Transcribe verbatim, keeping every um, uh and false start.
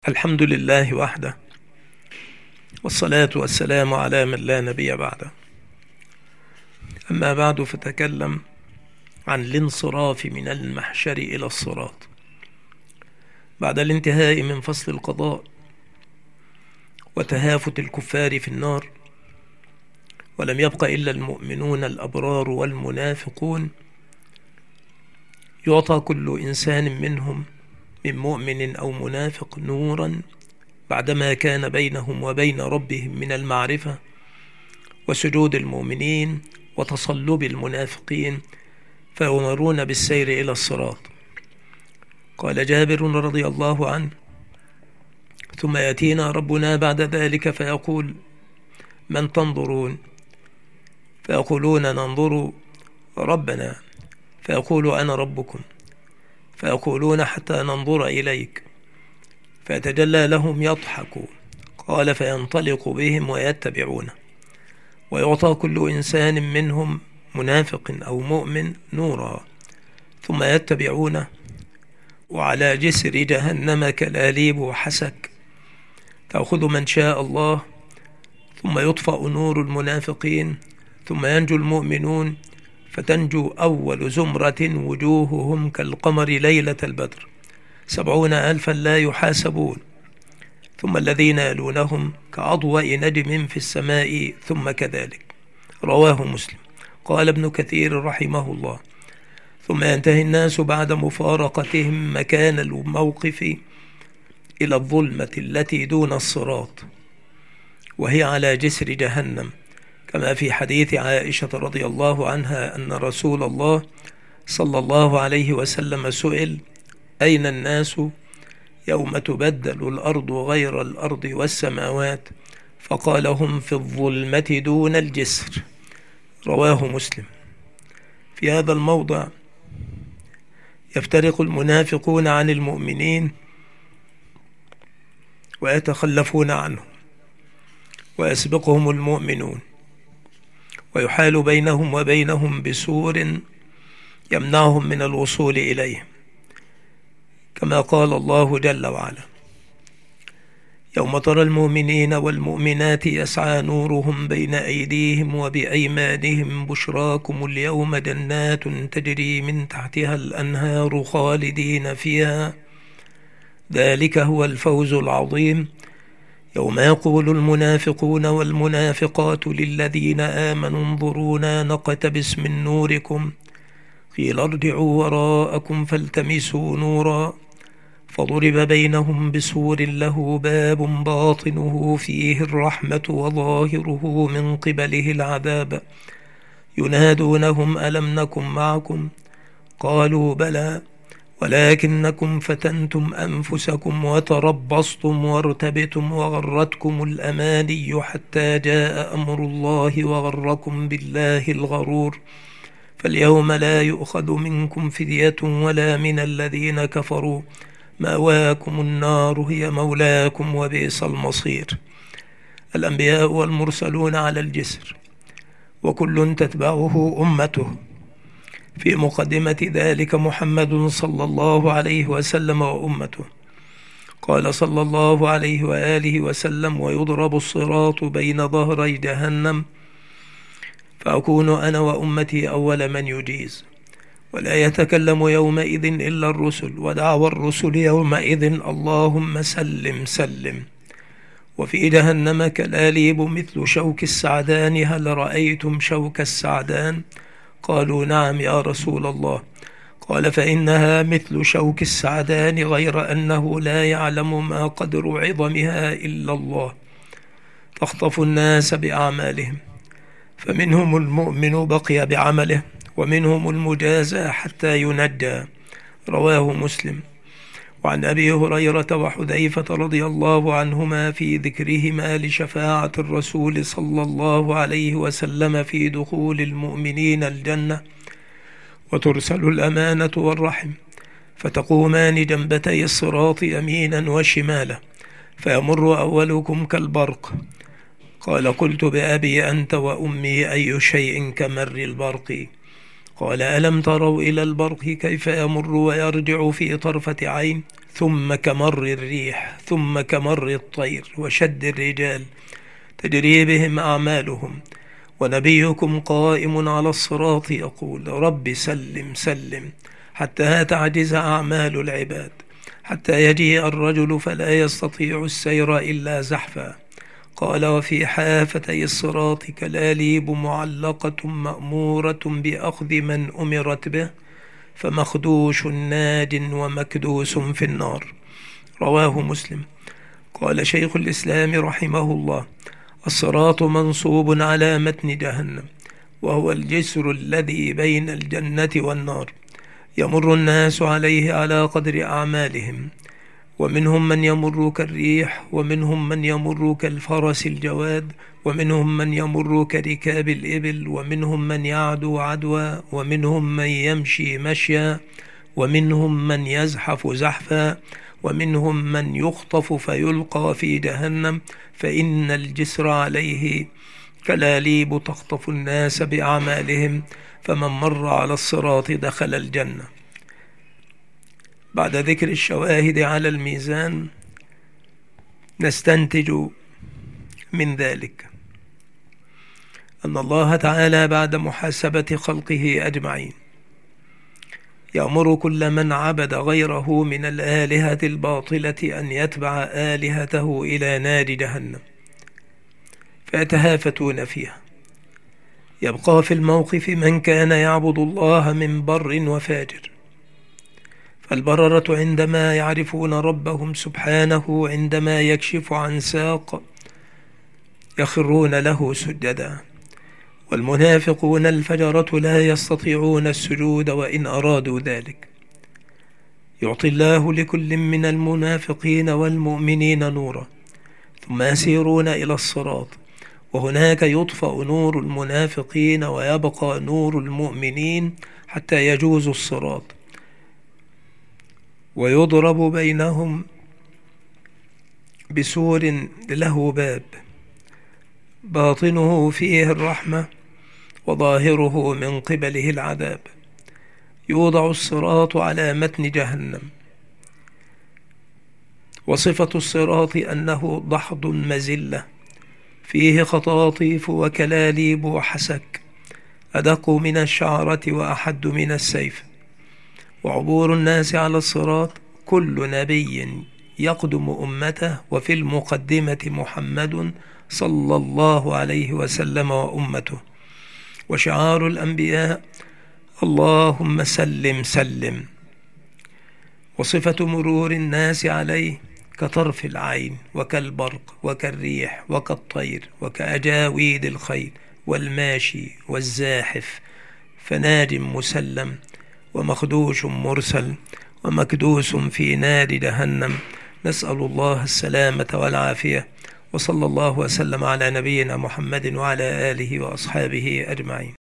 الحمد لله وحده، والصلاة والسلام على من لا نبي بعده. أما بعد، فتكلم عن الانصراف من المحشر إلى الصراط بعد الانتهاء من فصل القضاء وتهافت الكفار في النار، ولم يبق إلا المؤمنون الأبرار والمنافقون. يعطى كل إنسان منهم من مؤمن أو منافق نورا بعدما كان بينهم وبين ربهم من المعرفة وسجود المؤمنين وتصلب المنافقين، فيؤمرون بالسير إلى الصراط. قال جابر رضي الله عنه: ثم يأتينا ربنا بعد ذلك فيقول: من تنظرون؟ فيقولون: ننظر ربنا. فيقول: أنا ربكم. فيقولون: حتى ننظر إليك. فيتجلى لهم يضحك. قال: فينطلق بهم ويتبعونه. ويعطى كل إنسان منهم منافق أو مؤمن نورا، ثم يتبعونه، وعلى جسر جهنم كلاليب حسك تأخذ من شاء الله، ثم يطفأ نور المنافقين، ثم ينجو المؤمنون، فتنجو أول زمرة وجوههم كالقمر ليلة البدر سبعون ألفا لا يحاسبون، ثم الذين يلونهم كأضواء نجم في السماء، ثم كذلك. رواه مسلم. قال ابن كثير رحمه الله: ثم ينتهي الناس بعد مفارقتهم مكان الموقف إلى الظلمة التي دون الصراط، وهي على جسر جهنم، كما في حديث عائشة رضي الله عنها أن رسول الله صلى الله عليه وسلم سئل: أين الناس يوم تبدل الأرض غير الأرض والسماوات؟ فقال: هم في الظلمة دون الجسر. رواه مسلم. في هذا الموضع يفترق المنافقون عن المؤمنين ويتخلفون عنهم، ويسبقهم المؤمنون، ويحال بينهم وبينهم بسور يمنعهم من الوصول إليهم، كما قال الله جل وعلا: يوم ترى المؤمنين والمؤمنات يسعى نورهم بين أيديهم وبأيمانهم بشراكم اليوم جنات تجري من تحتها الأنهار خالدين فيها ذلك هو الفوز العظيم. يوم يقول المنافقون والمنافقات للذين آمنوا انظرونا نقتبس من نوركم قيل ارجعوا وراءكم فالتمسوا نورا فضرب بينهم بسور له باب باطنه فيه الرحمة وظاهره من قبله العذاب ينادونهم ألم نكن معكم؟ قالوا بلى ولكنكم فتنتم أنفسكم وتربصتم وارتبتم وغرتكم الأماني حتى جاء أمر الله وغركم بالله الغرور فاليوم لا يؤخذ منكم فدية ولا من الذين كفروا مأواكم النار هي مولاكم وبئس المصير. الأنبياء والمرسلون على الجسر، وكل تتبعه أمته. في مقدمة ذلك محمد صلى الله عليه وسلم وأمته. قال صلى الله عليه وآله وسلم: ويضرب الصراط بين ظهري جهنم فأكون أنا وأمتي أول من يجيز، ولا يتكلم يومئذ إلا الرسل، ودعوى الرسل يومئذ اللهم سلم سلم. وفي جهنم كلاليب مثل شوك السعدان، هل رأيتم شوك السعدان؟ قالوا نعم يا رسول الله. قال: فإنها مثل شوك السعدان غير أنه لا يعلم ما قدر عظمها إلا الله، تخطف الناس بأعمالهم، فمنهم المؤمن بقي بعمله، ومنهم المجازى حتى ينجى. رواه مسلم. وعن أبي هريرة وحذيفة رضي الله عنهما في ذكرهما لشفاعة الرسول صلى الله عليه وسلم في دخول المؤمنين الجنة: وترسل الأمانة والرحم فتقومان جنبتي الصراط يمينا وشمالا فيمر أولكم كالبرق. قال: قلت بأبي أنت وأمي أي شيء كمر البرق؟ قال: ألم تروا إلى البرق كيف يمر ويرجع في طرفة عين ثم كمر الريح ثم كمر الطير وشد الرجال تجري بهم أعمالهم، ونبيكم قائم على الصراط يقول رب سلم سلم حتى تعجز أعمال العباد، حتى يجيء الرجل فلا يستطيع السير إلا زحفا. قال وفي حافتي الصراط كلاليب معلقة مأمورة بأخذ من أمرت به، فمخدوش ناد ومكدوس في النار. رواه مسلم. قال شيخ الإسلام رحمه الله: الصراط منصوب على متن جهنم، وهو الجسر الذي بين الجنة والنار، يمر الناس عليه على قدر أعمالهم، ومنهم من يمر كالريح، ومنهم من يمر كالفرس الجواد، ومنهم من يمر كركاب الإبل، ومنهم من يعدو عدوى، ومنهم من يمشي مشيا، ومنهم من يزحف زحفا، ومنهم من يخطف فيلقى في جهنم، فإن الجسر عليه كلاليب تخطف الناس بأعمالهم، فمن مر على الصراط دخل الجنة. بعد ذكر الشواهد على الميزان نستنتج من ذلك أن الله تعالى بعد محاسبة خلقه أجمعين يأمر كل من عبد غيره من الآلهة الباطلة أن يتبع آلهته إلى نار جهنم فيتهافتون فيها. يبقى في الموقف من كان يعبد الله من بر وفاجر، فالبررة عندما يعرفون ربهم سبحانه عندما يكشف عن ساق يخرون له سجدا، والمنافقون الفجرة لا يستطيعون السجود وإن أرادوا ذلك. يعطي الله لكل من المنافقين والمؤمنين نورا، ثم يسيرون إلى الصراط، وهناك يطفأ نور المنافقين ويبقى نور المؤمنين حتى يجوز الصراط، ويضرب بينهم بسور له باب باطنه فيه الرحمة وظاهره من قبله العذاب. يوضع الصراط على متن جهنم، وصفة الصراط أنه ضحض مزلة فيه خطاطيف وكلاليب وحسك، أدق من الشعرة وأحد من السيف. وعبور الناس على الصراط كل نبي يقدم أمته، وفي المقدمة محمد صلى الله عليه وسلم وأمته. وشعار الأنبياء اللهم سلم سلم. وصفة مرور الناس عليه كطرف العين وكالبرق وكالريح وكالطير وكأجاويد الخيل والماشي والزاحف، فناج مسلم ومخدوش مرسل ومكدوس في نار جهنم. نسأل الله السلامة والعافية، وصلى الله وسلم على نبينا محمد وعلى آله وأصحابه أجمعين.